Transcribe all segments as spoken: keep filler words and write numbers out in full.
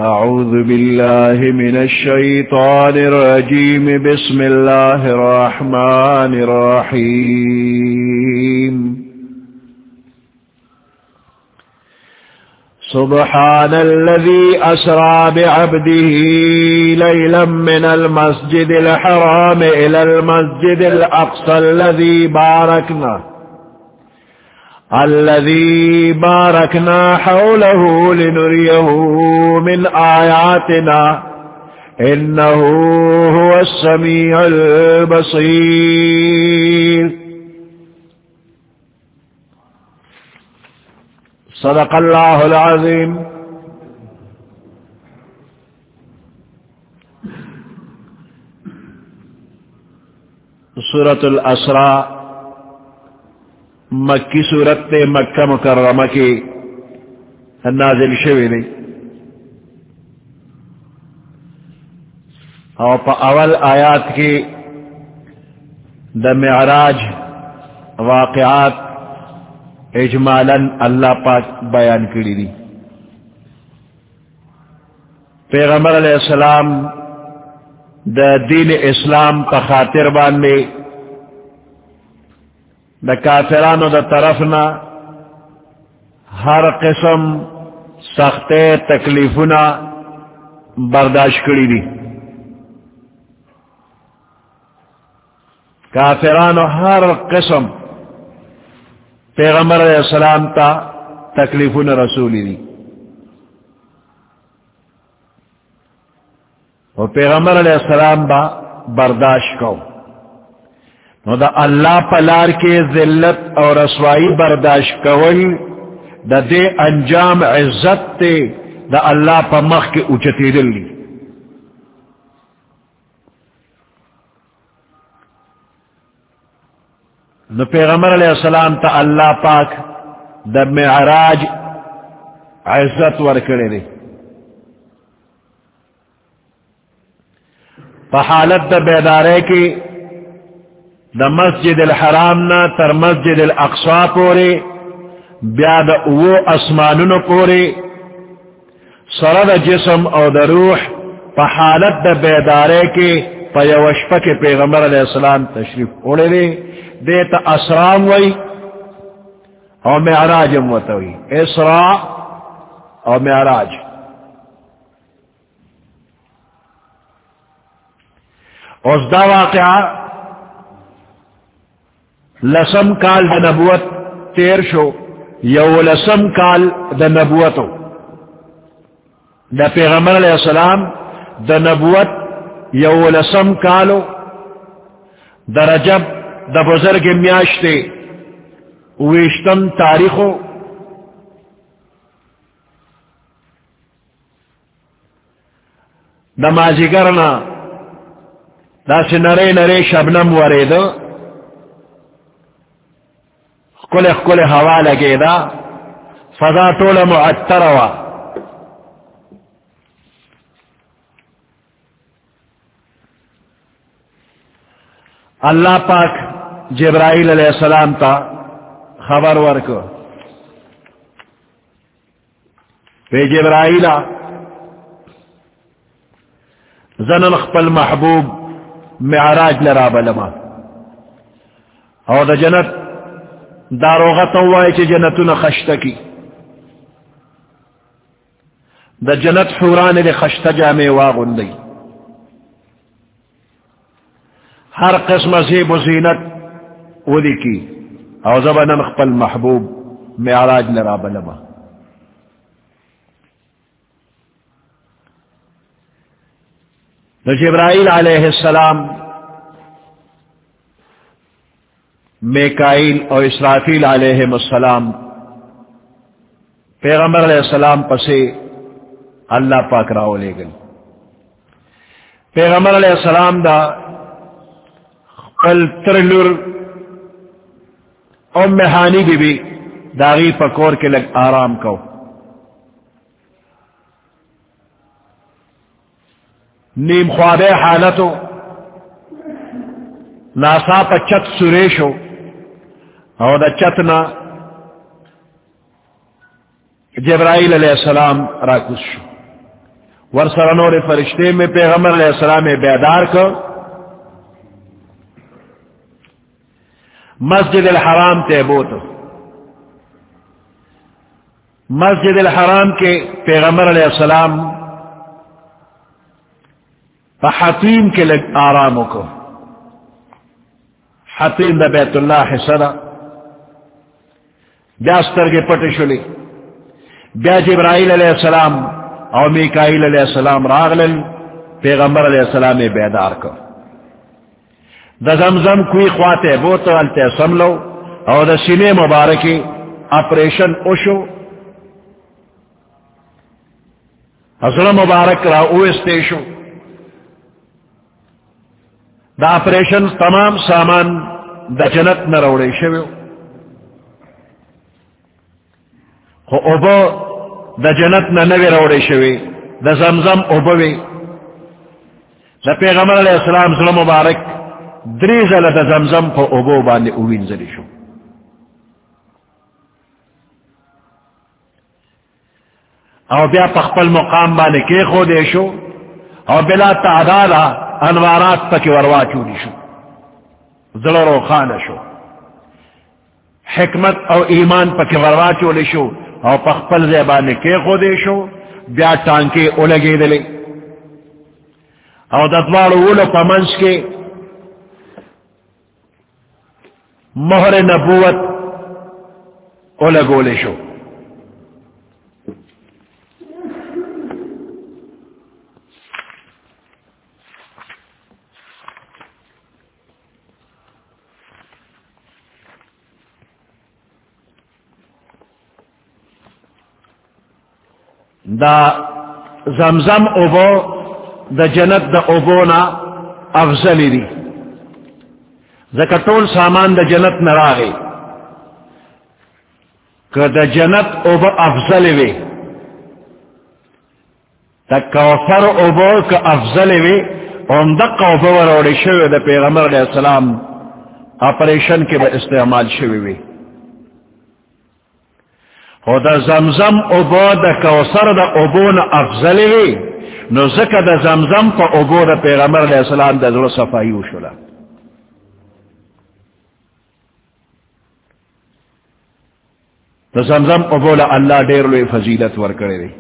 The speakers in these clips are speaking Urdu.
أعوذ بالله من الشيطان الرجيم بسم الله الرحمن الرحيم سبحان الذي أسرى بعبده ليلا من المسجد الحرام إلى المسجد الأقصى الذي باركنا الذي باركنا حوله لنريه من آياتنا إنه هو السميع البصير صدق الله العظيم. سورة الأسراء مکی صورت مکہ مکرمہ کی نازل شوی دی اور پا اول آیات کی دا معراج واقعات اجمالاً اللہ پاک بیان کری دی. پیغمبر علیہ السلام دا دین اسلام پا خاطر باندے دا کافرانو دا طرفنا ہر قسم سختے تکلیفنا برداشت کری دی. کافرانو ہر قسم پیغمبر علیہ السلام تا تکلیفنا رسولی دی اور پیغمبر علیہ السلام با برداشت کو. نو دا اللہ پلار کے ذلت اور رسوائی برداشت کول دا دے انجام عزت تے دا اللہ پا مخ کے اچتی دلی. نو پیغمبر علیہ السلام تا اللہ پاک دا معراج عزت ورکڑے دے. پا حالت دا بیدارے کی دا مسجد الحرام نا تر مسجد الاقصی پورے بیا دا او اسمانونو پورے سرد جسم او دا روح پا حالت دا بیدارے کے پا یوشپا کے پیغمبر علیہ السلام تشریف اوڑے دے دیتا اسرام وی او معراجم وتوی اسراء او معراج. اس دا واقعہ لسم کال دا نبوت تیر شو یو لسم کال دا نبوتو دا پیغمبر علیہ السلام دا نبوت یو لسم کالو دا رجب دا بزرگ میاشتے ویشتم تاریخو دا مازیگرنا دا سی نرے نرے شبنم وریدو کل کل ہوا لگے دا فضا طول معطر وا. اللہ پاک جبرائیل علیہ السلام تا خبر ورکو پہ جبرائیل زنن خپل محبوب معراج لرا بلما اور دا جنت داروغت ہوئے چی جنتون خشتا کی دا جنت حوران دے خشتا جامع واغن دی ہر قسم زیب و زینت ودی کی او زبنن خپل محبوب معراج لرا بلما. دا جبرائیل علیہ السلام میکائیل اور اسرافیل علیہ السلام پیغمبر علیہ السلام پسے اللہ پاک راو لے گئی. پیغمبر علیہ السلام دا قل ترلور ام ہانی بی بی داغی پکور کے لگ آرام کو. نیم خواب حالتو ناسا پا چت سریشو او دا چتنا جبرائیل علیہ السلام راکوس شو ورسرنور فرشتے میں پیغمبر علیہ السلام بیدار کو مسجد الحرام تے بوتو. مسجد الحرام کے پیغمبر علیہ السلام حتیم کے لگ آراموں کو حتیم دا بیت اللہ حصہ بیاستر کے پٹشلی بیا جبرائیل علیہ السلام اور میکائیل علیہ السلام راغلل پیغمبر علیہ السلام بیدار کو دا زمزم کوئی خواتے بوتو التے سملو اور دا سینے مبارکی آپریشن اوشو حضر مبارک را اوستیشو دا آپریشن تمام سامان دا جنت نروڑے شویو خو اوبو دا جنت ننوی روڑے شوی دا زمزم اوبوی دا پیغمبر علیہ السلام ظلم مبارک دریزل دا زمزم خو اوبو باندے اوین زلی شو. او بیا پخپل مقام بانے کے خو دے شو او بلا تعدادا انوارات پکی وروا چولی شو ضرور و خان شو حکمت او ایمان پکی وروا چولی شو او پخپل زیبانے کے خو دے شو بیا ٹانکے اولگے دلے او ددوار اولو پمنس کے مہر نبوت اولگولے شو. دا زمزم اوبو دا جنت دا اوبونا افضلی دی زکتول سامان دا جنت نراغی کہ دا جنت اوبو افضلی وی دا کوثر اوبو کہ افضلی وی ام دقا اوبو روڑی شوی دا پیغمبر علیہ السلام آپریشن کے با استعمال شوی وی او دا زمزم اوبو دا کوثر دا اوبون افضلی وی نو زکا دا زمزم پا اوبو دا پیغمبر علیہ السلام دا ذرا صفایو شلا. دا زمزم اوبو لا اللہ دیر لوی فضیلت ورکڑے دی.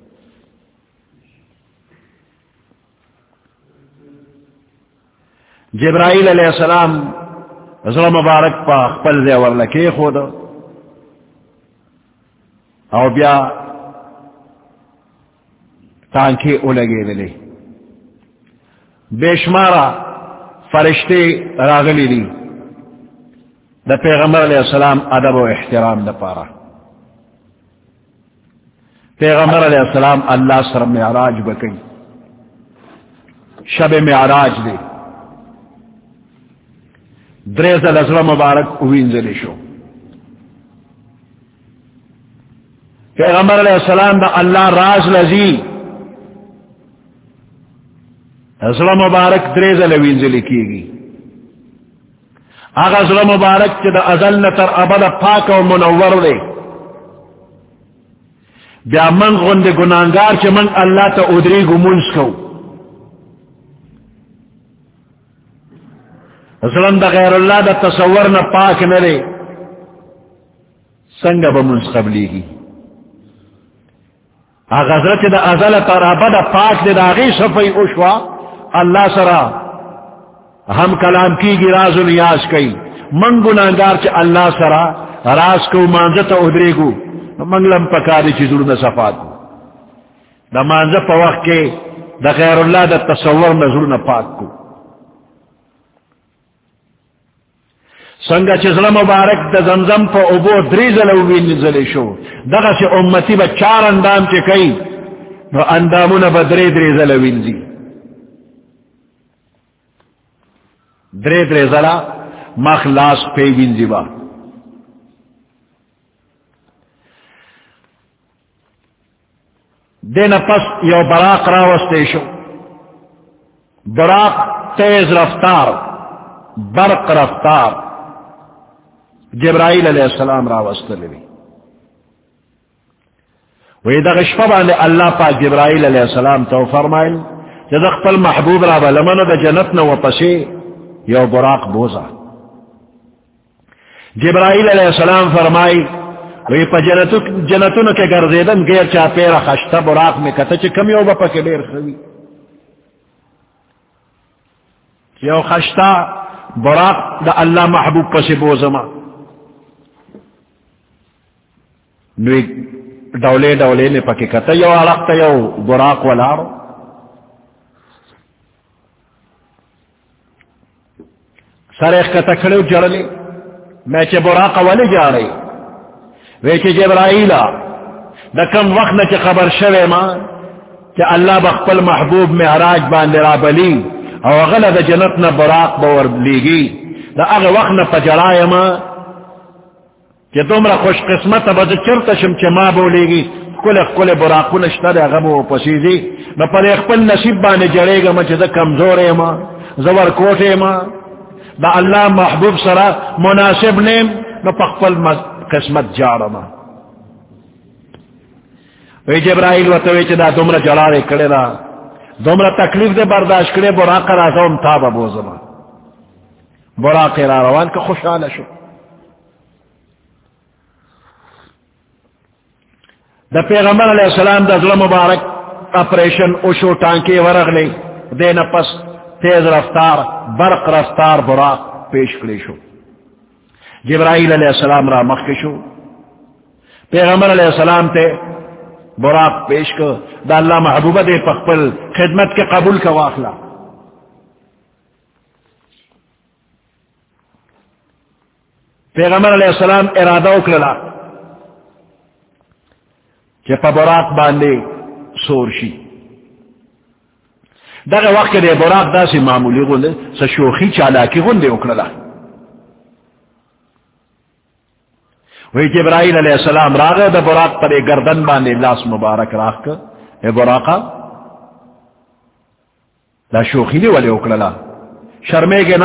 جبرائیل علیہ السلام ذرا مبارک پا خپل دے ورلکی خود او بیا تانکے اولگے دلے بے شمارا فرشتے راغلی دی دا پیغمبر علیہ السلام ادب و احترام دا پارا. پیغمبر علیہ السلام اللہ سر معراج بکی شب معراج دے دریز الازر مبارک اوینزلی شو. پیغمبر علیہ السلام دا اللہ راز لذی ازر مبارک دریز الوینزلی کی گی آغا ازر مبارک چی دا ازل نتر ابدا پاک و منور دے بیا من غند گنانگار چی من اللہ تا ادری گمونس کو ازرم دا غیر اللہ دا تصور نا پاک نرے سنگا بمونس قبلی گی آغا حضرت دا ازل تر ابدا پاک دے دا غی صفی اشوا اللہ سرا ہم کلام کی گی راز و نیاز کئی من گناہگار چا اللہ سرا راز کو مانزت ادرے گو منگلم پکاری چی ظلم صفات دا مانزت پا وقت کے دا غیر اللہ دا تصور نظر پاک کو سنگا چزل مبارک دا زمزم پا ابو دریزل اوین نزلی شو دغا سی امتی با چار اندام چی کئی نو اندامون با دری دریزل اوین زی دری دریزلا مخلاص پیوین زی با دین پس یو براق راوستے شو براق تیز رفتار برق رفتار جبرائیل علیہ السلام راوستلوی وی دا غشپا باندے اللہ پاک جبرائیل علیہ السلام تو فرمائل جد اقبل محبوب را بلمن دا جنتنا و پسی یو براق بوزا. جبرائیل علیہ السلام فرمائی وی پا جنتون کے گردیدن گیر چا پیرا خشتا براق میں کتا چی کم یو با پاک دیر خوی یو خشتا براق دا اللہ محبوب پسی بوزما. نوی ڈولے ڈولے نے پکی کتا یو عرقتا یو براق والارو سر ایک کتا کھڑیو جڑلے میں چے براق والی جا رہی وی چے جبرائیلا دا کم وقت نا چے خبر شوے ما چے اللہ بخپل محبوب میں عراج باندے را بلی او غلا دا جنت نا براق باور لیگی دا اغ وقت نا پجڑائے ما کہ تمرا خوش قسمت بد چرتشم چے ما بولے گی کل کل براقو نشتا دے غمو پسیزی نہ پر اخپل نصیب بانے جڑے گا ما چے دا کمزورے ما زور کوٹے ما دا اللہ محبوب سرا مناسب نیم نہ پخپل قسمت جاڑا ما. وی جبرائیل وطوی چے دا دمرا جڑارے کڑے دا دمرا تکلیف دے برداشت کرے براق رازوم تابا بوزما براق را روان کا خوشحال شو. دا پیغمبر علیہ السلام دا ظلم مبارک اپریشن اوشو ٹانکی ورغلی دے نپس تیز رفتار برق رفتار براق پیش کلی شو. جبرائیل علیہ السلام را مخی شو پیغمبر علیہ السلام تے براق پیش کو دا اللہ محبوبہ دے پخپل خدمت کے قبول کا واخلہ. پیغمبر علیہ السلام ارادہ اکللا کہ پا براق باندے سورشی دا وقت دے براق دا سی معمولی گندے سا شوخی چالاکی گندے اکللا. وہی جبرائیل علیہ السلام راغے دا براق پر گردن باندے لاس مبارک راہ کر اے براقا دا شوخی دے والے اکللا شرمے گے نا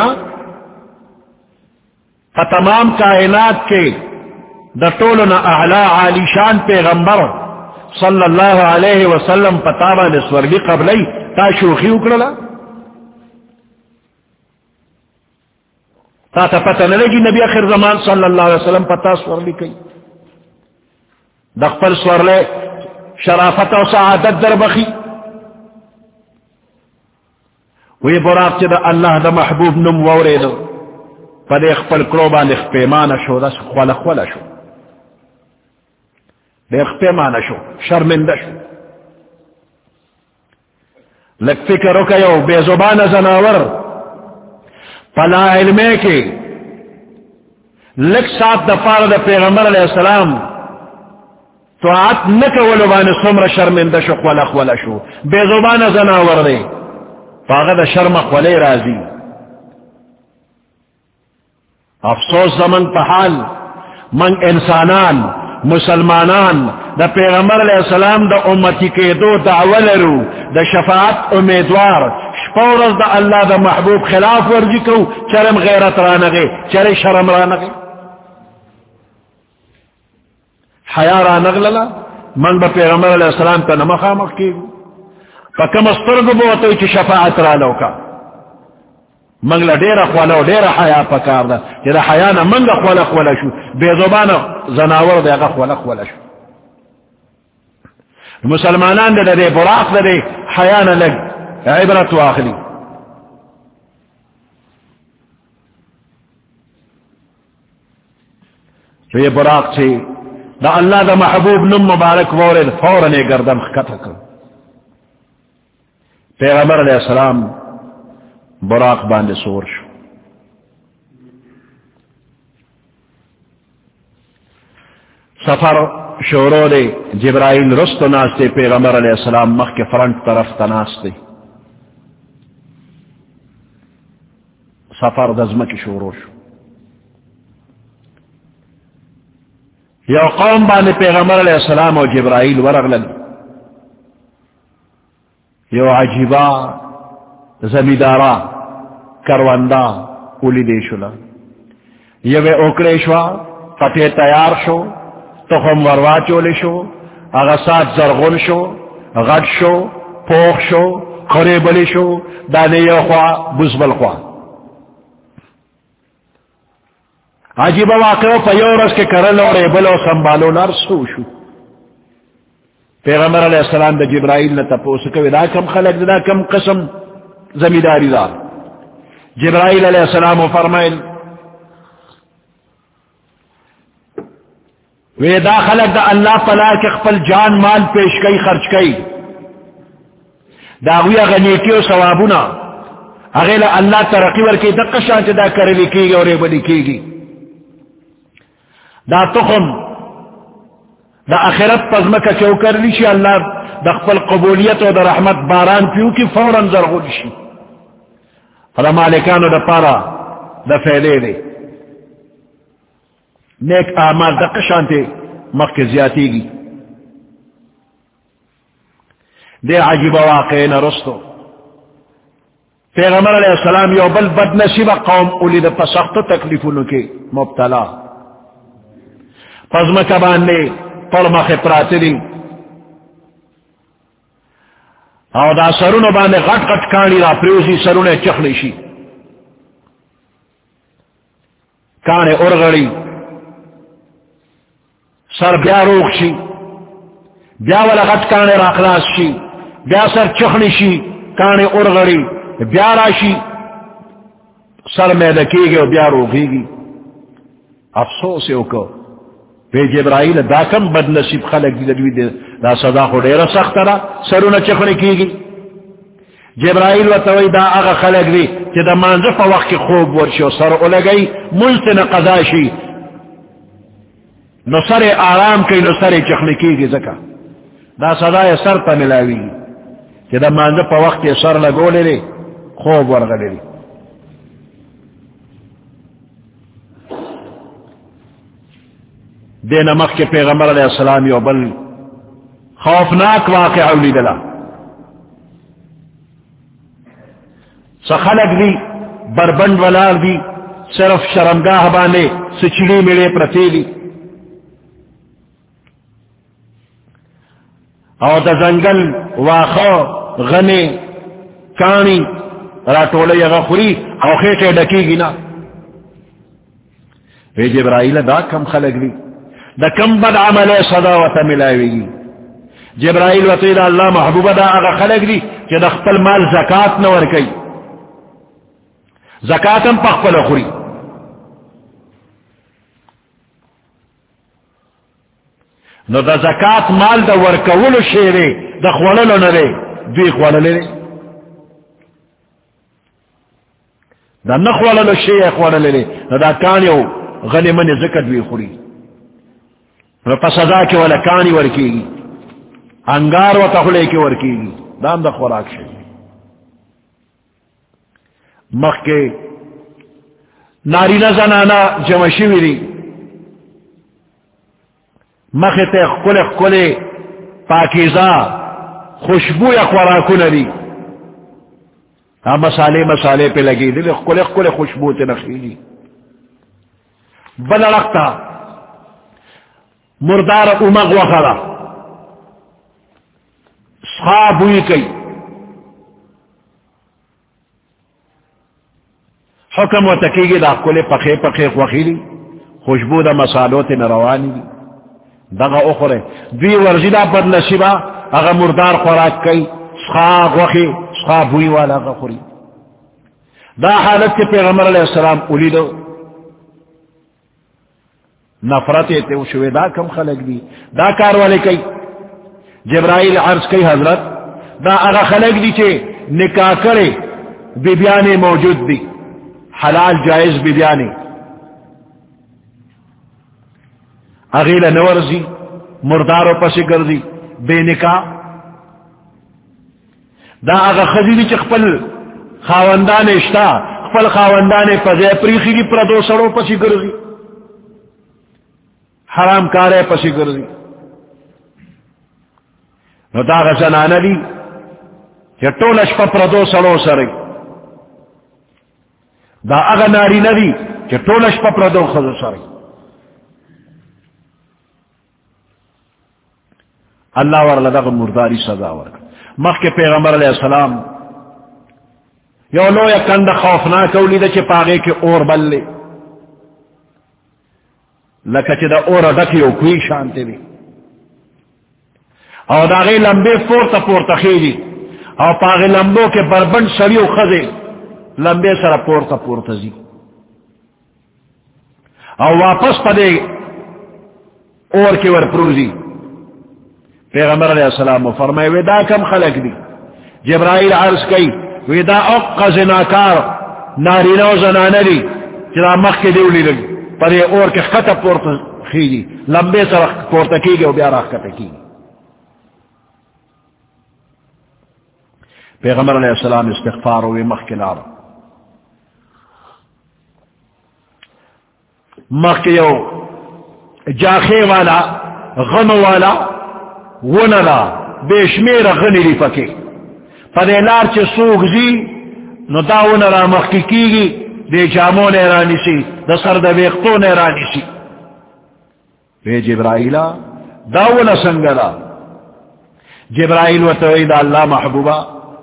تا تمام کائنات کے دا طولنا اعلی عالی شان پیغمبر صلی اللہ علیہ وسلم پتاوا نے سورگی قبلی تا شوخی اکڑلا تا تا پتہ نہ لگی نبی آخر زمان صلی اللہ علیہ وسلم پتا سورلی کئی دخپل سورلے شرافت و سعادت در بخی وی براق چی دا اللہ دا محبوب نم وورے دو پا دے اخپل کروبان اخ پیمانا شو دا خوالا خوالا شو دے اخ پیمانا شو شرمندہ شو. لگ فکر کا یو بے زبان زناور پلا علمے کے لگ سات دفار دا پیغمبر علیہ السلام تو آت نکولو بان سمر شرمندہ شو خوالا خوالا شو بے زبان زناور دے پاغا دا شرم خوالی رازی. افسوس زمن پا حال من انسانان مسلمانان دا پیغمبر علیہ السلام دا امتی کے دو دعولرو دا شفاعت امیدوار شپورز دا اللہ دا محبوب خلاف ورجی کو چرم غیرت رانگے چر شرم رانگے حیا رانگللا من با پیغمبر علیہ السلام تا نمخامق کی پا کم استرگو بوتوی چی شفاعت رانو کا منگلا ڈیرا خوالا ڈیرا حیا پکار دا جدا حیا نا منگا خوالا خوالا شو بے زبان زناور دے اگا خوالا خوالا شو. مسلمانان دے دے براق دے حیا نا لگ عبرت و آخری. تو یہ براق سے دا اللہ دا محبوب نم مبارک وورد فوراً گردن خطا کر. پیغمبر علیہ السلام براق باندے سور شو. سفر شورو دے جبرائیل رستو ناستے پیغمبر علیہ السلام مخ کے فرنٹ طرف تناستے سفر دزمہ کی شورو شو. یو قوم باندے پیغمبر علیہ السلام اور جبرائیل ورغلل یو عجیبہ زمیدارا کروندہ اولی دے شلا یو اوکڑے شوا پتے تیار شو تخم وروا چولے شو اغا سات زرغن شو غد شو پوخ شو خوری بلی شو دانے یو خوا بزبل خوا عجیب واقعو پا یو رس کے کرل اور ایبل و سنبالو نار سو شو پیغمبر علیہ السلام دا جبرائیل نے تپوس کوئی دا کم خلق دا کم قسم زمیداری دا جبرائیل علیہ السلام فرمائل وی دا خلق دا اللہ پلا کے خپل جان مال پیش کئی خرچ کئی دا غوی غنیتی و ثوابونا اغیل اللہ ترقی ورکی دا قشانت دا کرلی کی گی اور ایبلی کی گی دا تخم دا اخرت پزمکا چوکر لیشی اللہ دا خپل قبولیت و دا رحمت باران پیو کی فوراً زرغو لیشی دا مالکانو دا پارا دا فیلے دے نیک اعمال دا قشانتے مخ زیاتی گی دے عجیب واقعین رستو پیغمبر علیہ السلام یو بل بد نصیب قوم اولی دا پسخت تکلیفونو کے مبتلا پزمکا باندے پرمخ پراتی او دا سرونو باندے غٹ غٹ کانی را پریوزی سرونے چخلی شی کانے ارغڑی سر بیا روغ شی بیا والا غٹ کانے را خلاص شی بیا سر چخلی شی کانے ارغڑی بیا راشی سر میدکی گی و بیا روغی گی افسوس یو کو بے جبرائیل دا کم بد نصیب خلق دی دوی دی دا صدا خو دیر سخت را سرونا چخنی کی گی جبرائیل و توی دا اغا خلق دی چی دا منزف وقت کی خوب ورشی و سر اولگئی ملتن قضاشی نو سر آرام کئی نو سر چخنی کی گی زکا دا صدا سر تا ملاوی گی چی دا منزف وقت کی سر لگو لی خوب ورغلی لی دے نمک کے پیغمبر علیہ السلام یو بل خوفناک واقع اولی دلا سخلق دی بربند ولار دی صرف شرمگاہ بانے سچڑی ملے پرتیلی او دا زنگل واخو غنے کانی راٹولے غخوری او خیٹے ڈکی گی نا وی جبرائیل دا کم خلق دی دا کم بد عمل صدا و تملاوی گی جبرائیل و تیدہ اللہ محبوب دا اغا خلق دی کہ دا خپل مال زکاة نور کئی زکاة ہم پخپل خوری نو دا زکاة مال دا ورکولو شیرے دا خواللو نرے دوی خواللے دا نخواللو شیرے خواللے نو دا کانیو غنی من زکاة دوی خوری نو پس ازا کے والا کانی ورکی گی انگار و تخلے کے ورکی گی دام دا خوراک شئی مخ کے نارینا زنانا جمشی ویری مخ تے خکل خکل پاکیزا خوشبو یا خوراکو نری ہاں مسالے مسالے پہ لگی دل خکل خکل خوشبو تے نخیلی بلڑکتا مردار امغ وخرا صحاب ہوئی کئی حکم و تکیگی دا کلے پخے پخے وخیلی خوشبو دا مسالو تے نروانی دی دغا اخرے دوی ورزی دا بد نصیبا اگا مردار خوراک کئی صحاب وخی صحاب ہوئی والا اگا خوری دا حالت کے پیغمبر علیہ السلام اولی دو نفرت تے شوے دا کم خلق دی دا کار والے کئی جبرائیل عرض کئی حضرت دا اغا خلق دی چھے نکاح کرے بیبیانے موجود دی حلال جائز بیبیانے اغیل نورزی مردارو پسی گردی بے نکاح دا اغا خزی دی چھے خپل خاوندان اشتا خپل خاوندان پزے پریخی دی پردو سرو پسی گردی حرام کارے پسی گردی نو دا غزنانا دی کہ طولش پا پردو سڑو سرے دا اغا ناری ندی کہ طولش پا پردو خزو سرے اللہ ورلدغ مرداری سزا ورکا مخ کے پیغمبر علیہ السلام یو لو یا کند خوفناک اولی دا چی پاگے کے اور بل لے لکا چی دا اور ڈکی او کوئی شانتے دی او دا غی لمبے پورتا پورتا خیلی او پاگے لمبو کے بربند سریو خزے لمبے سر پورتا پورتا زی او واپس پدے اور کی ور پروزی پیغمبر علیہ السلام فرمائے وی دا کم خلق دی جبرائیل عرض کئی وی دا اقا زناکار نارینو زنانری چرا مخ کے دیولی لگ پر یہ اور کے خطا پورتا خیلی لمبے سر پورتا کی گئے و بیا راہ کتا کی پیغمبر علیہ السلام استغفار ہوئے مخ کے لار مخ کے یو جاخے والا غم والا ونلا بے شمیر غنی لی پکے پدے لار چے سوگ زی نو دا ونلا مخی کی گی دے جامون ایرانی سی دا سر دا ویختون ایرانی سی بے جبرائیلا دا ونا سنگلا جبرائیل و توید اللہ محبوبہ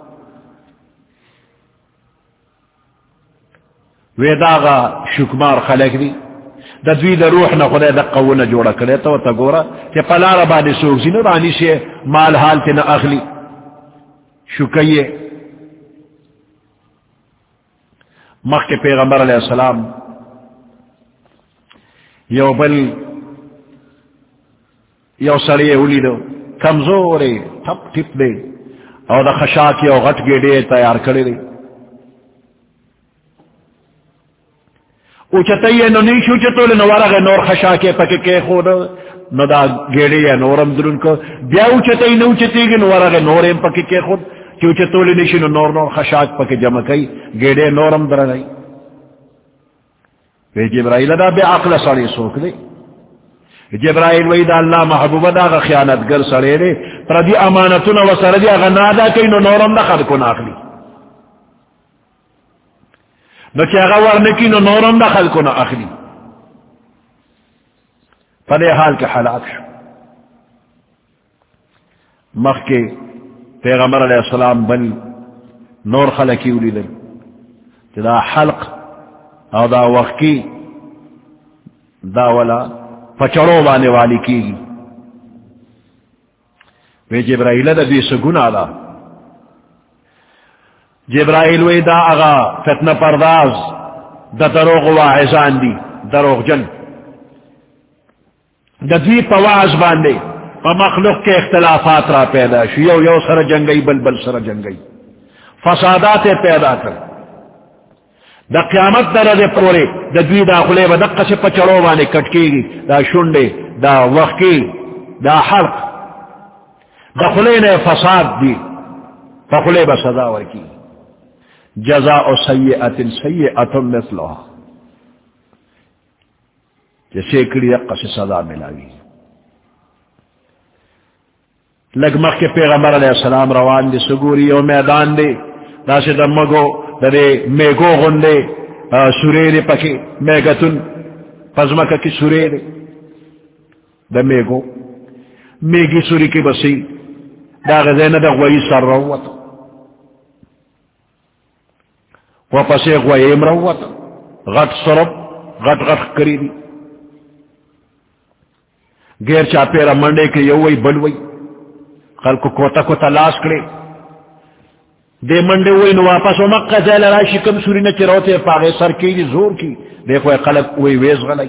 ویداغا شکمار خلق دی دا دوی دا روح نا خدای دا قونا جوڑا کرے تو تا گورا کہ پلارا بانی سوگزی نا رانی سے مال حال تی نا اخلی شکیے مخ کے پیغمبر علیہ السلام یو بل یو سڑی اولی دو کمزورے ٹھپ ٹھپ دے او دا خشاک یو غٹ گیڑے تیار کرے دے اوچتائی نو نیشو چتو لنو ورغ نور خشاکی پکی کے خود نو دا گیڑی یا نورم درن کو بیا اوچتائی نو چتی گی نو ورغ نورم پکی کے خود چی اوچتو لنشی نو نور نور خشاک پکی جمع کئی گیڑی نورم درنائی وی جبرائیل دا بے عقل سڑی سوک دے جبرائیل وی دا اللہ محبوب دا غا خیانت گر سڑی دے پر دی امانتون و سردی اغا نادا کئی نو نورم دا خد کن آخلی نو چی اغا ورنکی نو نورم دا خلکو نا اخلی پدے حال کے حلاک شو مخ کے پیغمبر علیہ السلام بل نور خلقی اولی دل دا حلق او دا وقی دا ولا پچڑو بانے والی کی گی وی جبرائیل دا دیس گناہ دا جبرائیل وی دا اغا فتنہ پرداز دا دروغ واعظان دی دروغ جن دا دوی پواز باندے پا مخلوق کے اختلافات را پیدا شو یو یو سر جنگئی بل بل سر جنگئی فسادات پیدا کر دا قیامت در دے پورے دا دوی دا خلے با دقا سے پچڑو بانے کٹکی گی دا شنڈے دا وقی دا حلق دا خلے نے فساد دی پا خلے با صدا ورکی جزاء سیئت سیئت مثلها جیسے کڑی دقا سے صدا ملاوی لگمخ کے پیغمبر علیہ السلام روان دے سگوری او میدان دے دا سے دمگو دا دے میگو غندے سورے دے پکے میگتن پزمکہ کی سورے دے دا میگو میگی سوری کی بسی دا غزین دا غوئی سر روت وپسے غوئیم روت غٹ سرب غٹ غٹ کری دی گیر چاپیرا منڈے کے یوئی بلوئی خلکو کوتا کوتا لاس کرے دے منڈے ہوئی نو واپس و مکہ زیل راشی کم سوری نچے روتے پاگے سر کی دی زور کی دیکھو اے خلق ہوئی ویز غلائی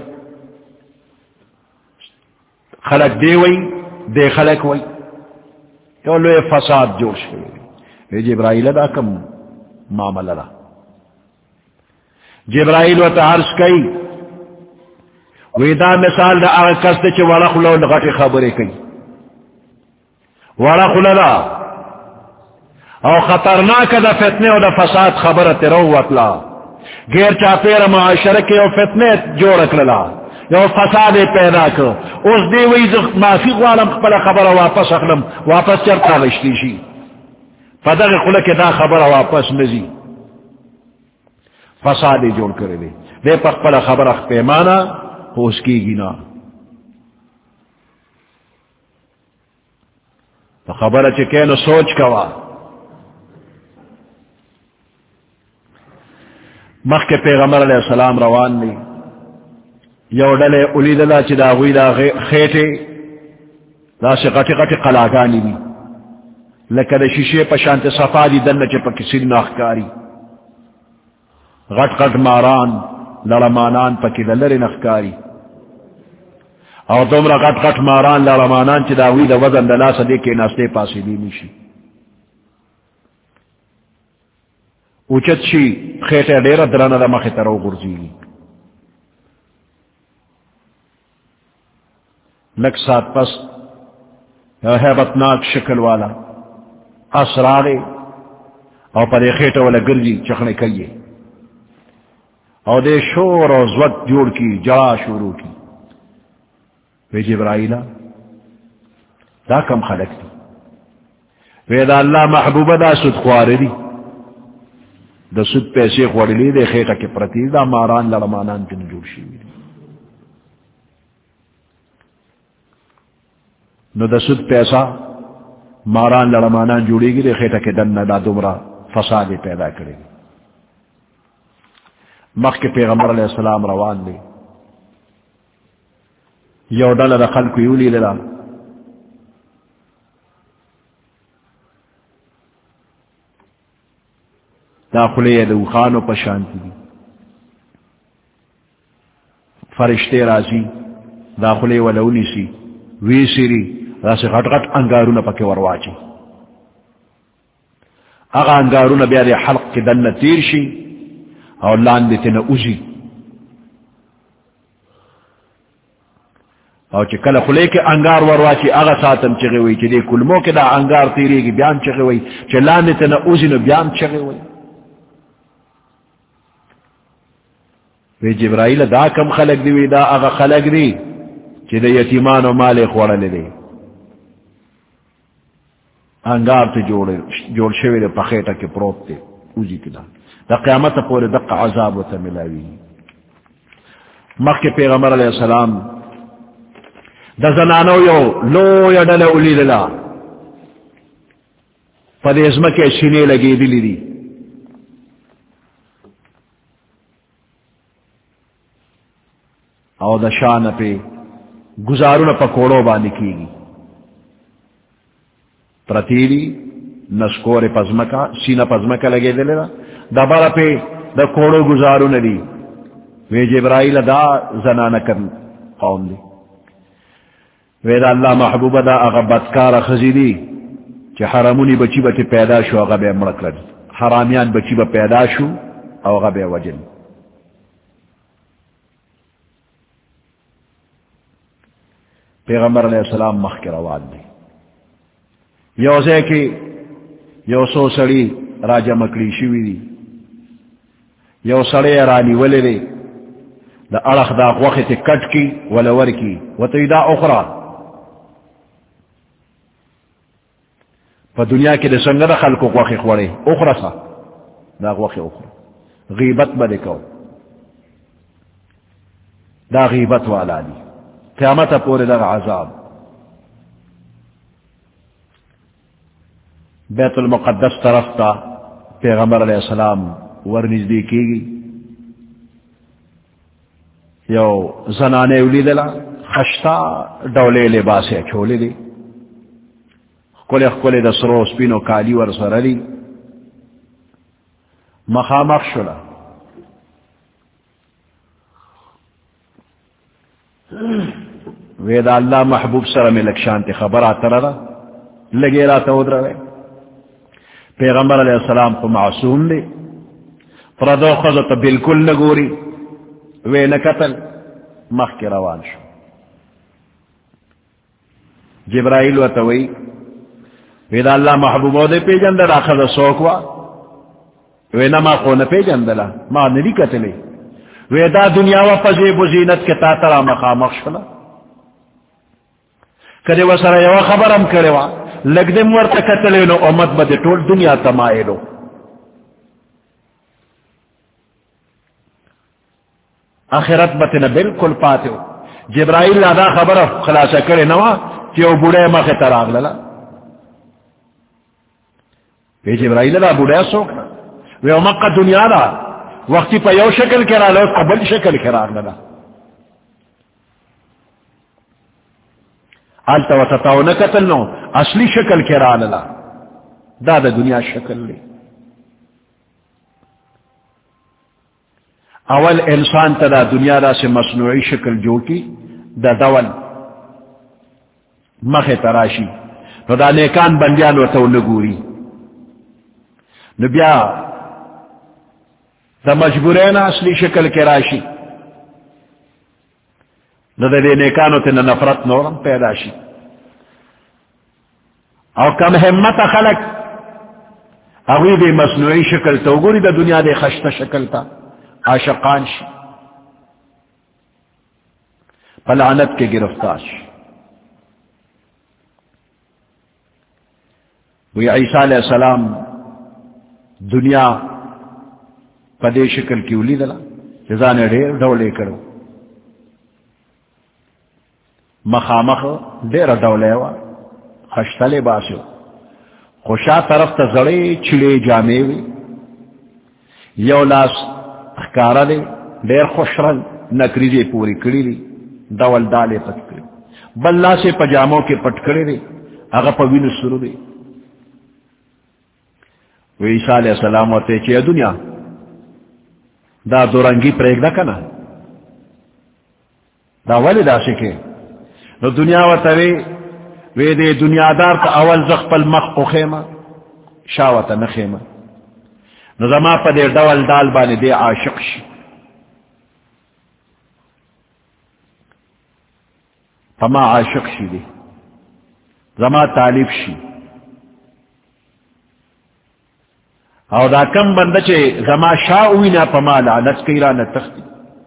خلق دے ہوئی دے خلق ہوئی تو لوے فساد جوش کرے جبرائیل دا کم معاملہ دا جبرائیل و تعرض کئی ویدا مثال دا آغا کستے چے وڑا خلو لغٹی خبرے کئی وڑا خللا او خطرناک دا فتنے و دا فساد خبرت روتلا غیر چاپیر معاشرہ کے او فتنے جوڑک للا یو فساد پیدا کر اس دی وی معافی غالم پلا خبر واپس اخلم واپس چرتا غشتی شی فدغ خلق دا خبر واپس نزی فسادی جوڑ کرے دے دے پک پلا خبر اخ پیمانا ہو اس کی گنا خبر چکے نو سوچ کوا. مخ کے پیغمبر علیہ السلام روان لی یو ڈلے اولید اللہ چی دا غوی دا خیٹے دا سی غٹی غٹی قلاگانی دی لکہ دا شیشے پشانت صفا دی دن چی پا کسی ناخکاری غٹ غٹ ماران لڑمانان پا کی دلر نخکاری او دومرا غٹ غٹ ماران لڑمانان چی دا غوی دا وزن دا ناسا دے کے ناستے پاسی دی نیشی اوچت شی خیٹے دیر درانہ دا مخی ترو گرزیلی لک سات پس حیبتناک شکل والا اسرارے او پر خیٹے والا گرزی چکھنے کئیے او دے شور و زوت جوڑ کی جڑا شروع کی وی جبرائیلہ دا کم خلق دی وی دا اللہ محبوب دا سد خوار دی دا سد پیسے خوڑی دے خیٹا کے پرتی دا ماران لڑمانان کی نجوڑ شیوی دی نو دا سد پیسہ ماران لڑمانان جوڑی گی دے خیٹا کے دن دا دمرا فساد پیدا کرے گی. مخ کے پیغمبر علیہ السلام روان دے یو ڈل دا خلق یولی للا داخلے دوخانو پشانتی دی فرشتے رازی داخلے ولونی سی وی سیری راسی غٹ غٹ انگارون پاکے ورواچی اگا انگارون بیاد حلق کی دن تیر شی اور لان دیتے نا اوزی اور چی کل خلے کے انگار ورواچی اگا ساتم چگے ہوئی چی دے کلموں کے دا انگار تیرے گی بیان چگے ہوئی چی لان دیتے نا اوزی نا بیان چگے ہوئی وی جبرائیل دا کم خلق دی وی دا اگا خلق دی چی دا یتیمان و مال خوڑا لے دے انگار تے جوڑ شوی دے پخیٹا کے پروت تے اوزی کدا دا قیامت پورے دق عذاب و تملاوی. مخ کے پیغمبر علیہ السلام دا زنانو یو لو یا ڈل اولی دلا پد ازمہ کے سینے لگی دلی دی او دا شان پہ گزارو نہ پکوڑوں بانی کی گی پرتیلی نسکور پزمکا سینہ پزمکا لگے دلے دا دا بارا پہ دا کوڑو گزارو ندی وی جبرائیل دا زنانا کر قوم دی وی دا اللہ محبوب دا اغا بدکار خزیدی چی حرمونی بچی با تی پیدا شو اغا بے مرکلد حرامیان بچی با پیدا شو اغا بے وجل. پیغمبر علیہ السلام مخ کے روان دی یوزے کی یو سو سڑی راجہ مکڑی شوی دی یو سڑے رانی ولی دی دا ارخ دا وقت کٹ کی ولور کی وطی دا اخرى پا دنیا کی دا سنگ دا خلقو وقت خوڑے اخرى سا دا وقت اخرى غیبت بدکو دا غیبت والا دی قیامت پورے دا عذاب. بیت المقدس طرف تا پیغمبر علیہ السلام ورنزدی کی گی یو زنانے اولی دلا خشتا ڈولے لباسے چھولے دی کلے کلے دا سرو سپینو کالی ور سرلی مخامخ شلا ویدا اللہ محبوب سر میں لکشانتی خبر آتا رہا لگے رہا تود رہے پیغمبر علیہ السلام کو معصوم دے پردو خضت بالکل نگوری وے نقتل مخ کے روان شو. جبرائیل و توئی ویدا اللہ محبوب دے پی جندل آخذ سوکوا وے نما خون پی جندلا ما ندی قتلے ویدا دنیا و فضیب و زینت کے تاترا مخامخ شلا کدے وسر یو خبرم کرے وا لگ دے مرتا قتلے نو امت بدے ٹول دنیا تمائے لو آخرت بتنا بالکل پاتے ہو. جبرائیل لادا خبر خلاصہ کرے نوا کہ وہ بڑے مخ تراغ للا وی جبرائیل دا بوڑیا سوکنا وی امقا دنیا دا وقتی پا یو شکل کرا لو قبل شکل کرا للا آلتا و تتاو نکتل نو اصلی شکل کرا للا دا دا دنیا شکل لی اول انسان تا دا دنیا دا سے مصنوعی شکل جو کی دا دول مخ تراشی نو دا نیکان بندیان و تو نگوری نو بیا دا مجبورین اصلی شکل کے راشی نو دا دے نیکانو تینا نفرت نورم پیدا شی او کم حمت خلق اگوی دے مصنوعی شکل تو گوری دا دنیا دے خشت شکل تا عاشقان شی پلعنت کے گرفتار شی وی عیسیٰ علیہ السلام دنیا پدے شکل کی اولی دلا جزانے ڈیر ڈولے کرو مخامخ دیر ڈولے وا خشتلے باسو خوشا طرف تا زڑے چلے جامے وی یو لاس اخکارا دے دیر خوش رنگ نکریزے پوری کری دی دول دالے پت کری بلا سے پجاموں کے پٹ کرے دے اگا پوین سرو دے وہ عیسیٰ علیہ السلام ہوتے چیئے دنیا دا دورنگی پریگ دا کنا دا ولی دا سکے نو دنیا و توی وی دے دنیا دار تا اول زخ پل مخ کو خیمہ شاوتا نخیمہ نو زما پا دے دول دال بانے دے عاشق شی پما عاشق شی دے زما طالب شی او دا کم بندہ چے زما شاوی نا پما لعنت کئی رانا تختی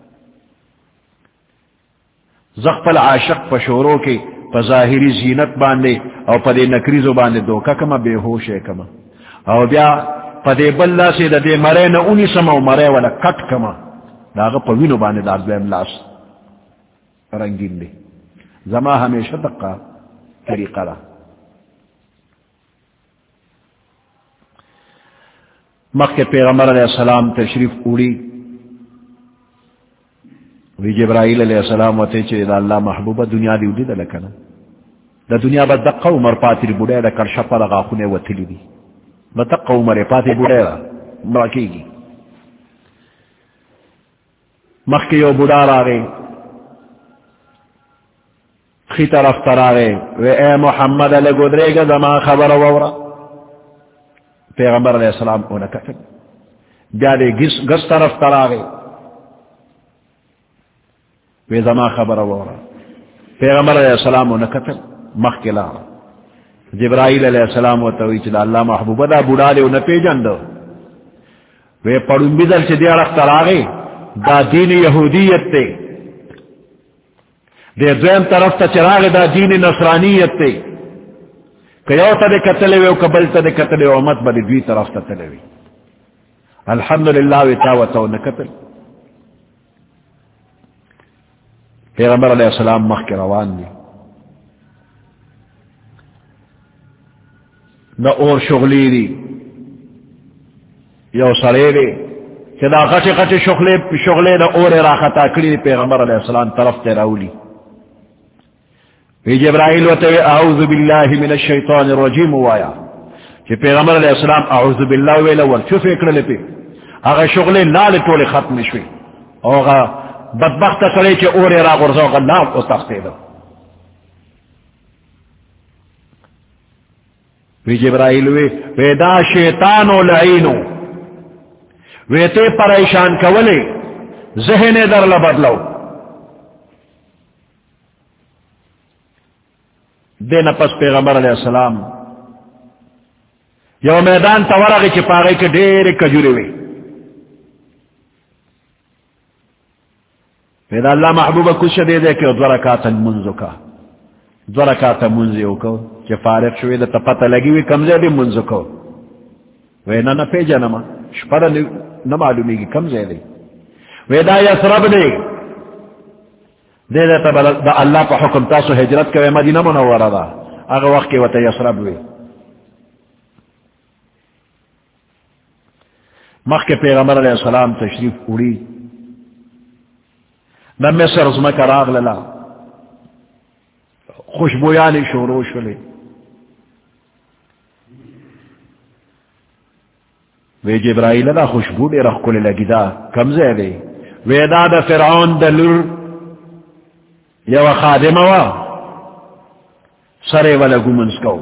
زخپل عاشق پشورو کے پا ظاہری زینت باندے او پا دے نکریزو باندے دوکا کما بے ہوش ہے کما او بیا پا دے بلا سے دا دے مرے نا اونی سما و مرے والا کٹ کما دا غا پا وینو باندے دا دویم لاس رنگین دے زما ہمیشہ دقا طریقہ را مکہ پیغمبر علیہ السلام تشریف اوڑی وی جبرائیل علیہ السلام وتے چے دا اللہ محبوبہ دنیا دی ودی دا لکنا دا دنیا با دقا عمر پاتری بوڑے دا کر شپا دا غاخونے وطلی دی با دقا عمر پاتری بوڑے دا مراکی گی مکہ یو بوڑا را گئے خی طرف ترا گئے وی اے محمد علیہ گدرے گا زمان خبر وورا پیغمبر علیہ السلام کو نکتل بیادے گس طرف ترا گئے وی زما خبر وورا پیغمبر علیہ السلام کو نکتل مخ کے لارا جبرائیل علیہ السلام و توی چلا اللہ محبوبہ دا بوڑا دے انہ پی جندو وی پڑھن بیدل چی دیا رخ ترا گئے دا دین یہودیت تے دے دویم طرف تا چراغ دا دین نصرانیت تے کیو تا دے کتلے وی و کبل تا دے کتلے و امت با دے دوی طرف تا تلے وی الحمدللہ وی تاوتا و نکتل پیغمبر علیہ السلام مخ کے روان دی دا اور شغلی دی یو سرے دی کہ دا غچ غچ شغلے شغلے دا اور راختا کری دی پیغمبر علیہ السلام طرف تے راولی وی جبرائیل وتوی اعوذ باللہ من الشیطان الرجیم وایا کہ پیغمبر علیہ السلام اعوذ باللہ ویلا ول چو فکر لے پی اگر شغلے نال ٹولے ختم شوی اور بدبخت سڑے چے اور را غرزو غلام او تختے دو وی جبرائیل وی وی دا شیطان و لعینو وی تے پریشان کولے ذہن در لبدلو دے نپس پیغمبر علیہ السلام یو میدان تورغی چی پاگئی کے دیر کجوری وی پیدا اللہ محبوبہ کچھ دے دے کہ دو رکاتا منزو کا دو رکاتا منزیو کو چی فارغ شوی دا تا پتہ لگی وی کمزے دی منزو کو وی نا نا پیجا نما شپر نمعلومی گی کمزے دی وی دا یسرب دے دے دے تا دا اللہ پا حکم تاسو حجرت کے مدینہ منورہ دا اگر وقت کے وطا یسرب وی مخ کے پیغمبر علیہ السلام تشریف اڑی نہ مصر زمکہ راغللا خوشبویانی شروع شلی وی جبرائیل دا خوشبو دے رخ کلی لگی دا کمزے دے وی دا دا فرعون دا لور یو خادمہ وا سرے والا گمنس کو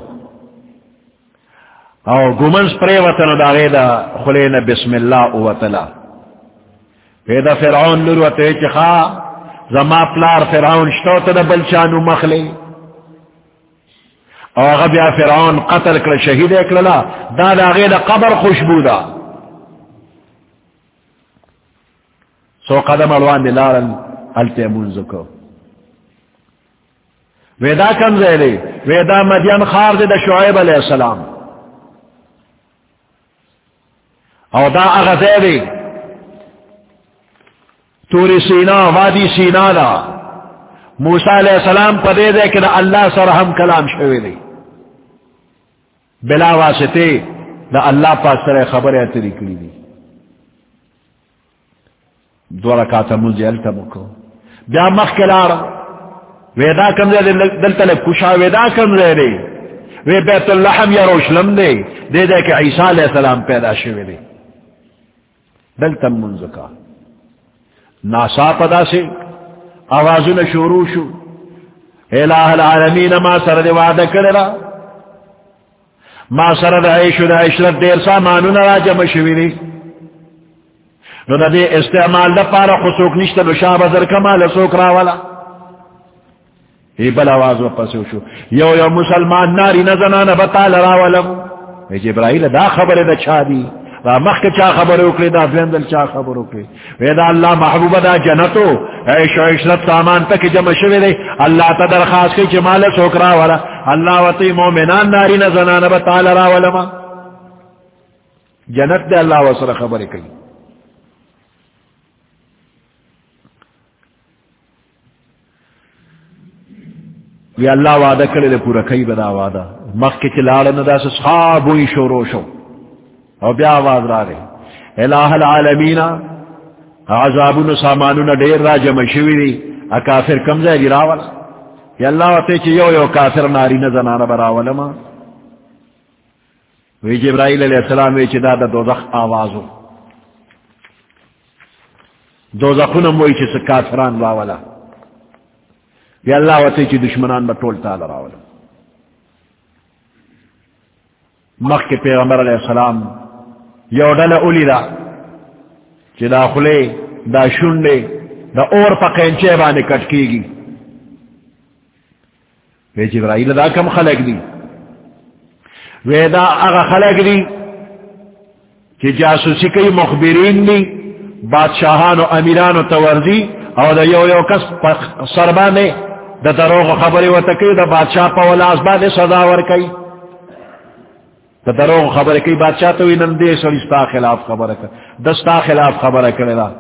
او گمنس پرے وطن دا غی دا خلین بسم اللہ اوتلا وی دا فرعون لور وطوی چی خواہ زما پلار فرعون شتو تا دا بلچانو مخلی او غبیا فرعون قتل کر شہید اکللا دا دا غی دا قبر خوشبو دا سو قدم الوان دی لارن علتے منزکو ویدا کم زیلی ویدا مدین خار دی دا شعیب علیہ السلام او دا اغزیلی توری سینا وادی سینا دا موسیٰ علیہ السلام پا دے دے کہ دا اللہ سر ہم کلام شوی دی بلا واسطے دا اللہ پاک سر خبر اتری کری دی دو رکعت منزی علتا مکو بیا مخ کلارا ویدا کم دے دل تلب کشا ویدا کم دے دے وی بیت اللحم یا روشلم دے دے دے کہ عیسیٰ علیہ السلام پیدا شوی دی دل تم منزکا ناسا پدا سے آوازن شروع شو الہ العالمین ما سرد وعدہ کرلا ما سرد عیشو دا عشرت دیر سامانون را جمع شویلی نو دا دے استعمال دا پارا خسوک نشتا نو شاب ازر کمال سوک راولا ای بل آواز وپسو شو یو یو مسلمان ناری نزنان بطال راولم ای جبرائیل دا خبر دا چا دی مخ کے چا خبر اکڑی دا فیندل چا خبر اکڑی ویدا اللہ محبوب دا جنتو عیش و عشرت سامان تک جمع شوی دے اللہ تا درخواست کی چمال سوکرا والا اللہ وطی مومنان ناری نزنان بطال را ولما جنت دے اللہ وصر خبر کئی وی اللہ وعدہ کرے دے پورا کئی بدا وعدہ مخ کے چلالن دا سصحابوی شورو شو او بیا آواز را رہے الہ العالمین عذابون سامانون دیر را جمع شوی دی اکافر کمزے دی راولا یا اللہ وطے چی یو یو کافر ناری نزنان براولا ما وی جبرائیل علیہ السلام وی چی دا دا دوزخ آوازو دوزخونم وی چی سکافران راولا یا اللہ وطے چی دشمنان با ٹولتا راولا مخ کے پیغمبر علیہ السلام یو ڈل اولی دا چی دا خلے دا شنڈے دا اور پا قینچے بانے کٹ کی گی وی جبرائیل دا کم خلق دی وی دا اغا خلق دی چی جاسوسی کئی مخبرین دی بادشاہان و امیران و توردی او دا یو یو کس سربانے دا دروغ خبری و تکی دا بادشاہ پا ولاز بانے صداور کئی دا دروغ خبر کئی بادشاہ تو انہم دے سر استا خلاف خبر کر دستا خلاف خبر کرے دا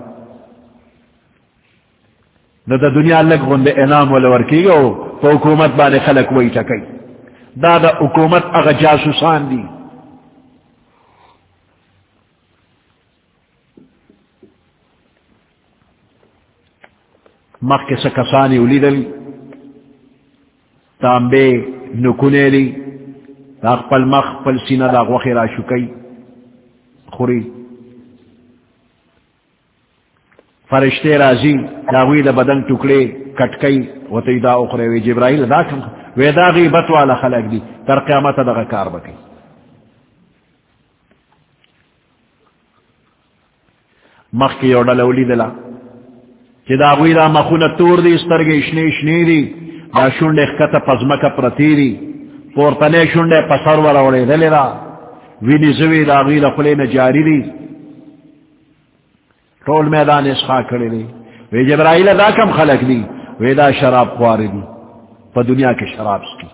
دا دا دنیا لگ غند انام ولور کی گو تو حکومت بانے خلق وی تکی دا دا حکومت اگا جاسوسان دی مخ کے سکسانی ولیدل تانبے نکنے لی دا پل مخ پل سینہ دا غوخی را شکی خوری فرشتے رازی داوی دا بدن ٹکڑے کٹکئی وطی دا اخرے وی جبرائیل دا کم وی دا غیبت والا خلق دی تر قیامت دا کار بکی مخ کی یوڑا لولی دلا چی داوی دا مخون تور دی استرگی اشنی اشنی دی دا شنڈ اخکت پزمک پرتی دی پورتنے شنڈے پسر وروڑے دلی را وینی زوی دا غیل خلین جاری دی طول میدان اسخا کردی دی وی جبرائیل دا کم خلق دی وی دا شراب خواری دی پا دنیا کے شراب سکی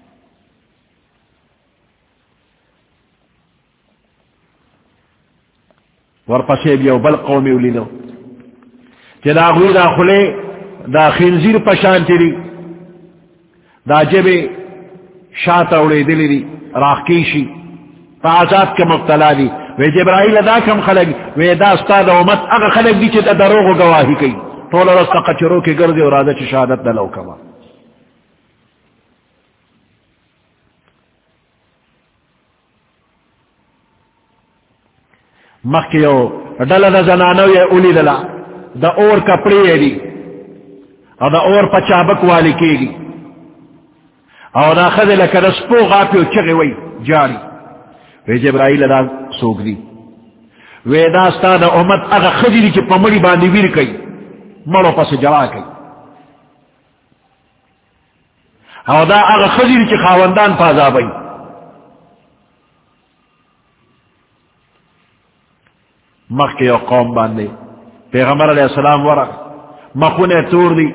ورپسے بیو بل قومی اولی دو چی دا غیل دا خلے دا خنزیر پشانتی دی دا جبے شاہ توڑے دلی دی راکیشی تعزات کے مبتلا دی وی جبرائیل دا کم خلق وی دا استاد امت اگا خلق دی چی دا دروغ و گواہی کئی طول رستا قچرو کی گردی و رادا چی شہادت دلو کما مخیو ڈل دا زنانو یا اولی دلا دا اور کپڑی دی او دا اور پچابک والی کی گی او دا خد لکا دا سپو غاپی و چگی وی جاری وی جبرائیل دا سوک دی وی دا ستا دا امت اگا خدی دی چی پمڑی باندی ویر کئی مرو پس جلا کئی او دا اگا خدی دی چی خاوندان پازا بئی مخ کے یو قوم باندے پیغمبر علیہ السلام ورق مخونے تور دی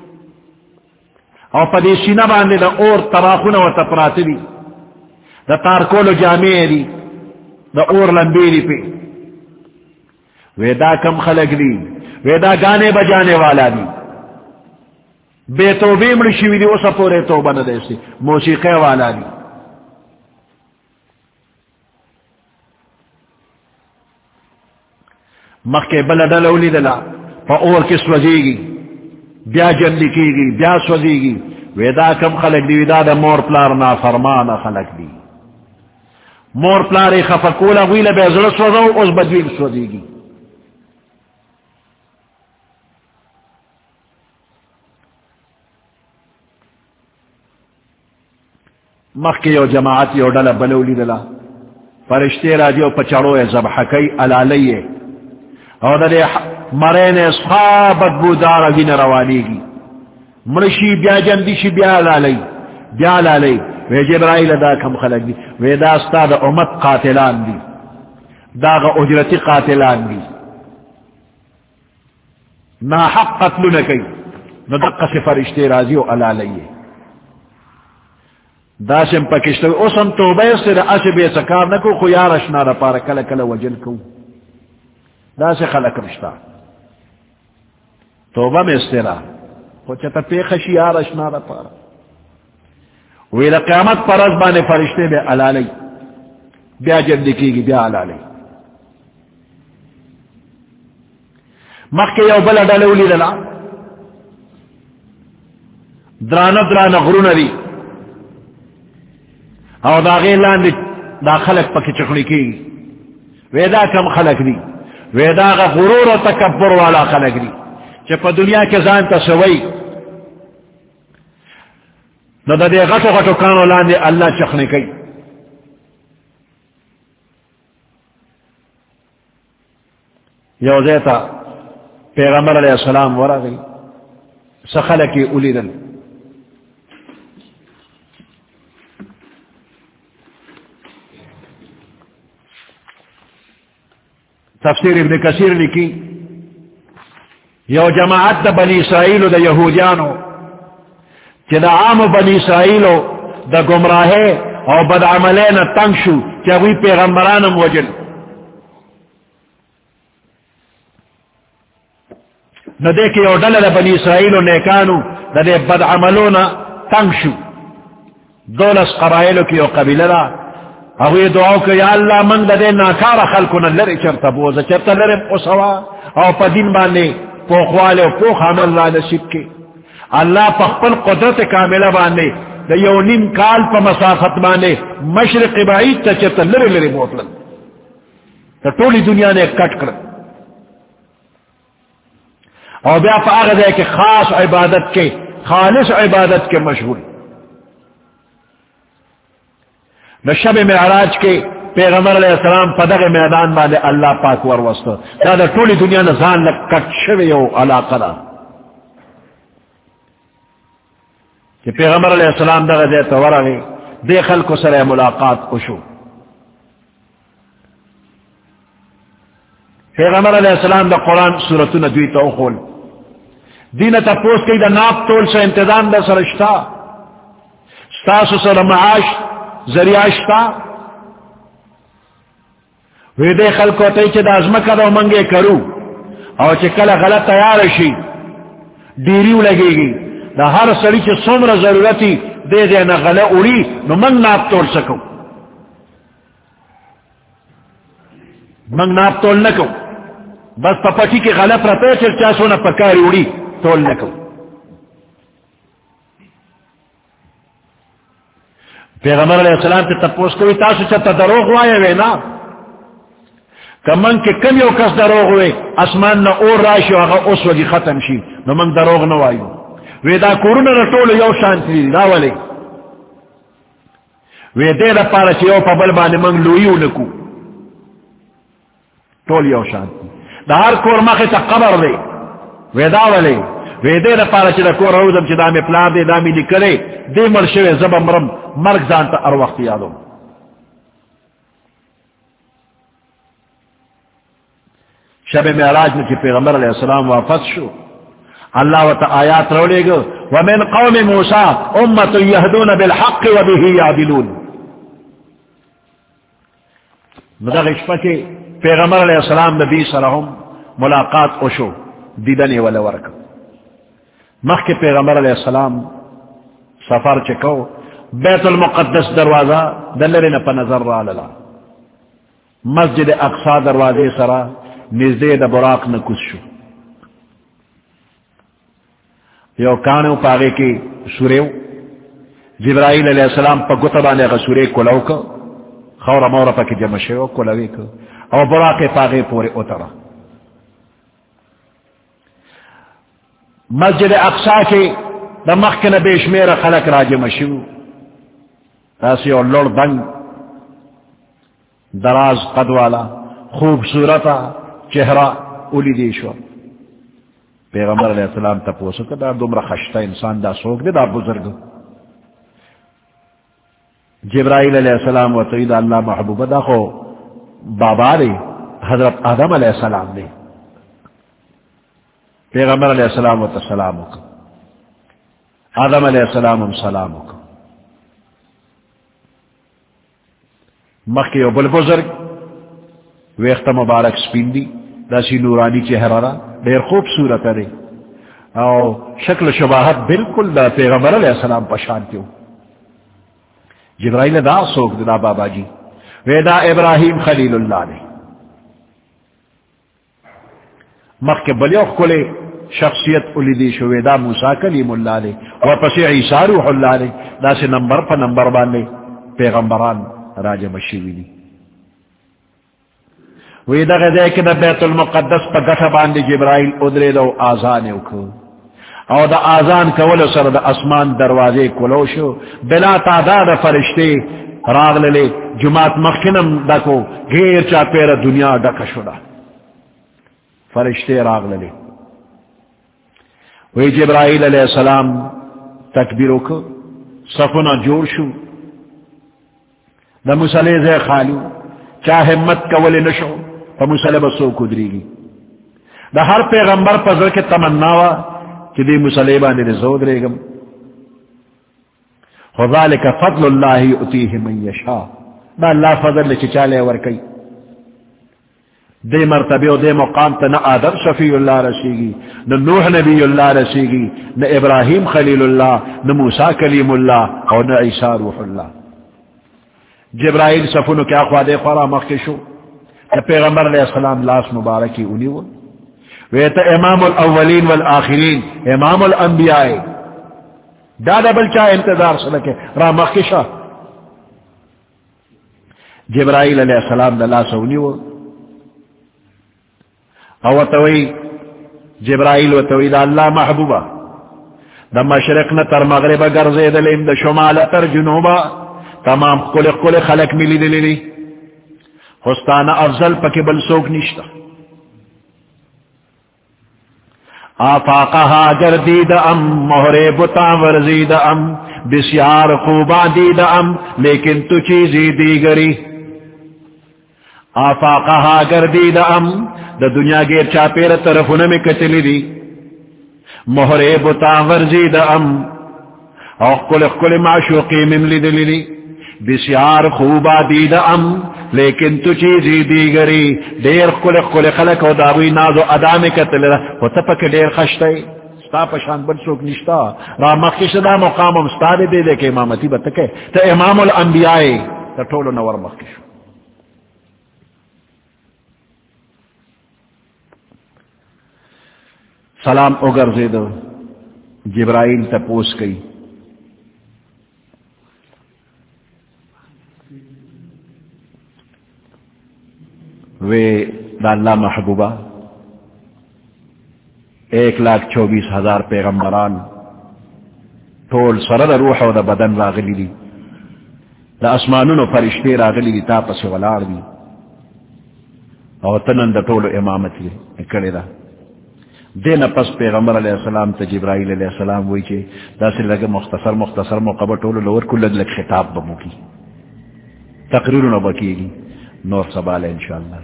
او پدی سینہ باندے دا اور تراخونا و تپراتی دی دا تارکولو جامعی دی دا اور لمبی دی پی ویدا کم خلق دی ویدا گانے بجانے والا دی بے توبے مرشوی دی اسا پورے توبہ ندے سی موسیقی والا دی مخ کے بلا ڈلولی دلا پا اور کس وزیگی بیا جنلی کی گی بیا سوزیگی ویدا کم خلق دی ویدا دا مور پلار نا فرمانا خلق دی مور پلاری خفکولا ویل بے زر سوزو اس بدویل سوزیگی مخ کے یو جماعت یو ڈلا بلولی دلا فرشتے را دیو پچڑو زبحکی علالیے اور دے مرین اصحابت بودارا دین روانی گی مرشی بیا جندیشی بیا لالی بیا لالی وی جبرائیل دا کم خلق دی وی دا ستا دا امت قاتلان دی دا غا اجرتی قاتلان دی نا حق قتلو نکی ندقا سے فرشتے رازی و علالی دا سم پکشتوی اسم توبہ سے دا اسی بے سکار نکو خو یارشنا دا پارا کل کل وجل کو دا سے خلق رشتا توبہ میں استرا خو چتا پیخشی یارشنا دا پارا ویل قیامت پر از بانے فرشتے بے علالی بیا جلدی کی گی بیا علالی مخ کے یو بلا ڈلولی دلا درانا درانا غرون دی او دا غیلان دی دا خلق پکی چکڑی کی ویدا کم خلق دی ویدا غا غرور و تکبر والا خلق دی چا پا دنیا کے زانتا سوئی نو دا دے غٹو غٹو کانو لاندے اللہ چکھنے کی یو دیتا پیغمبر علیہ السلام ورا گئی سخلقی اولی دن تفسیر ابن کثیر لکی یو جماعت دا بنی اسرائیل دا یہودیانو چی دا عام بنی اسرائیل دا گمراہے او بدعملین تنگ شو چی اگوی پیغمبرانم وجل نو دیکھ یو ڈل دا بنی اسرائیل نیکانو دا دے بدعملون تنگ شو دولس قبائلو کی یو قبیل دا اگوی دعاو کہ یا اللہ من دا دے ناکار خلقنا لری چرتا بوزا چرتا لری پوسوا او پا دین بانے پوخوالے و پوخ عمل را نصیب کے اللہ پا خپل قدرت کاملہ بانے دا یو نیم کال پا مسافت بانے مشرق بعید تا چرتا لری لری بوتلن تا تولی دنیا نے کٹ کر اور بیا پا آغاز ہے کہ خاص عبادت کے خالص عبادت کے مشغول نہ شب معراج کے پیغمبر علیہ السلام پدغ میدان والے اللہ پاک ور وسط دا ٹولی دنیا نہ زان لگ کٹ شوی ہو علاقہ دا کہ پیغمبر علیہ السلام دا غزے تو ورغی دے خلق کو سر ملاقات کشو پیغمبر علیہ السلام دا قرآن سورۃ ندوی تو خول دین تا پوس کی دا ناپ تول سے انتظام دا سرشتا ستاسو سر معاش ذریعہ شتا وی دے خلقو تی چی دا ازمکہ دا منگے کرو او چی کل غلط تیار شی دیریو لگے گی دا ہر سری چی سمر ضرورتی دے دے نا غلط اوڑی نو منگ ناپ توڑ سکو منگ ناپ تول نکو بس پپٹی کے غلط رہتے چل چا سونا پکاری اڑی تول نکو. پیغمبر علیہ السلام تے تپوس کوئی تاسو چتا دروغ وائے وے نا کمنگ کے کم یو کس دروغ ہوئے اسمان نا اور راشی آغا اس وگی ختم شی نو منگ دروغ نو آئیو وی دا کورونا رٹول یو شانتی دا ولی وی دے دا پارا چی یو پا بلبانی منگ لویو نکو ٹول یو شانتی دا ہر کور مخی تا قبر دے وی دا ولی وی دے دا پارا چی دا کور روزم چی دامی پلار دے دامی نکلے دے مر شوی زب مرم مرگ زانتا ار وقت یادو. شب معراج میں کی پیغمبر علیہ السلام واپس شو اللہ و تا آیات رولے گو ومن قوم موسیٰ امت یہدون بالحق و بہی یعدلون. مدغ اشفا کے پیغمبر علیہ السلام نبی صلہم ملاقات اوشو دیدنی والا ورک مخ کے پیغمبر علیہ السلام سفر چکو بیت المقدس دروازہ دلرین پا نظر را للا مسجد اقصا دروازے سرا نزدے دا براق نکس شو یو کانو پاگے کی سوریو جبرائیل علیہ السلام پا گتبانے غا سورے کلو کا خورا مورا پا کی جمع شو کلوی کا او براق پاگے پورے اترا مسجد اقصا کے دا مخکن بیشمیر خلق را جمع شو تاسی اور لوڑ دنگ دراز قد والا خوبصورتا چہرہ اولی دیشو پیغمبر علیہ السلام تا پوسو کہ دا دمرا خشتا انسان دا سوک دے دا بزرگ جبرائیل علیہ السلام و تعید اللہ محبوب دا خو بابا دے حضرت آدم علیہ السلام دے پیغمبر علیہ السلام و تسلام کو آدم علیہ السلام سلام کو مخی و بل بزرگ ویخت مبارک سپیندی داسی نورانی چہرہ را دیر خوبصورت ہے او شکل شباہت بالکل دا پیغمبر علیہ السلام پشانتی ہو. جبرائیل دا سوک دا بابا جی ویدا ابراہیم خلیل اللہ نے مخ کے بلیوخ کلے شخصیت الیدی شو ویدا موسیٰ کلیم اللہ نے وپسی عیسیٰ روح اللہ نے دا سے نمبر پا نمبر بانے پیغمبران راج مشیوی دی ویدا غدے کہ دا بیت المقدس پا گٹھا باندے جبرائیل ادرے دو آزانے اکھو او دا آزان کولو سر دا اسمان دروازے کلو شو بلا تعداد فرشتے راغ للے جماعت مخنم دکو غیر چا پیر دنیا ڈکا شدا فرشتے راغ للے وی جبرائیل علیہ السلام تکبیرو کو صفنا جوڑ شو دا مسئلے زی خالو چاہے مت کولی نشو پا مسئلے بسو کدری گی دا ہر پیغمبر پزر کے تمناوا کہ دی مسئلے باندے نزود ریگم وذالک فضل اللہ یؤتیہ من یشاء دا اللہ فضل لچی چالے ورکی دے مرتبے و دے مقام تا نہ آدم شفیع اللہ رسیگی نہ نوح نبی اللہ رسیگی نہ ابراہیم خلیل اللہ نہ موسیٰ کلیم اللہ اور نہ عیسیٰ روح اللہ. جبرائیل صفونو کیا خوادے خورا مخشو پیغمبر علیہ السلام لاس مبارکی انیو ویتا امام الاولین والآخرین امام الانبیاء دادا بلچا انتظار سلکے را مخشا جبرائیل علیہ السلام دا لاس انیو او توی جبرائیل و توی دا اللہ محبوبہ دا مشرقنا تر مغربا گرزے دلیم دا شمال تر جنوبا تمام کل کل خلق ملی دلی خستانا افضل پکی بل سوک نشتا آفاقہا گردید ام مہرے بتا ورزید ام بسیار خوبا دید ام لیکن تو چیزی دیگری آفاقہا گردید ام دا دنیا گیر چاپیر طرفن میں کتلی دی مہرے بتا ورزید ام او کل کل معشوقی مملی دلی بسیار خوبا دید ام لیکن تو چیزی دیگری دیر کل کل خلق و داوی ناز و ادام کتل و تپک دیر خشتی ستا پشان بل سوک نشتا را مخیش دا مقامم ستا دے دے کہ امامتی بتکے تا امام الانبیاء تا طول نور مخیشو سلام اگر زیدو جبرائیل تپوس کئی وے دا اللہ محبوبہ ایک لاکھ چوبیس ہزار پیغمبران ٹول سرد روح و دا بدن راغلی دی دا اسمانون و فرشتے راغلی دی تا پس ولار دی اور تنن دا ٹول امامت لی اکڑی دا دین پس پیغمبر علیہ السلام تا جبرائیل علیہ السلام وی چے دا سے لگے مختصر مختصر موقع ٹول لور کل لگ خطاب بمو کی تقریر نو بکی گی نور سبال انشاءاللہ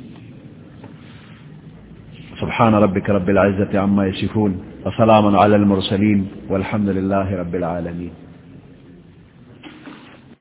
سبحان ربك رب العزة عما يصفون وسلام على المرسلين والحمد لله رب العالمين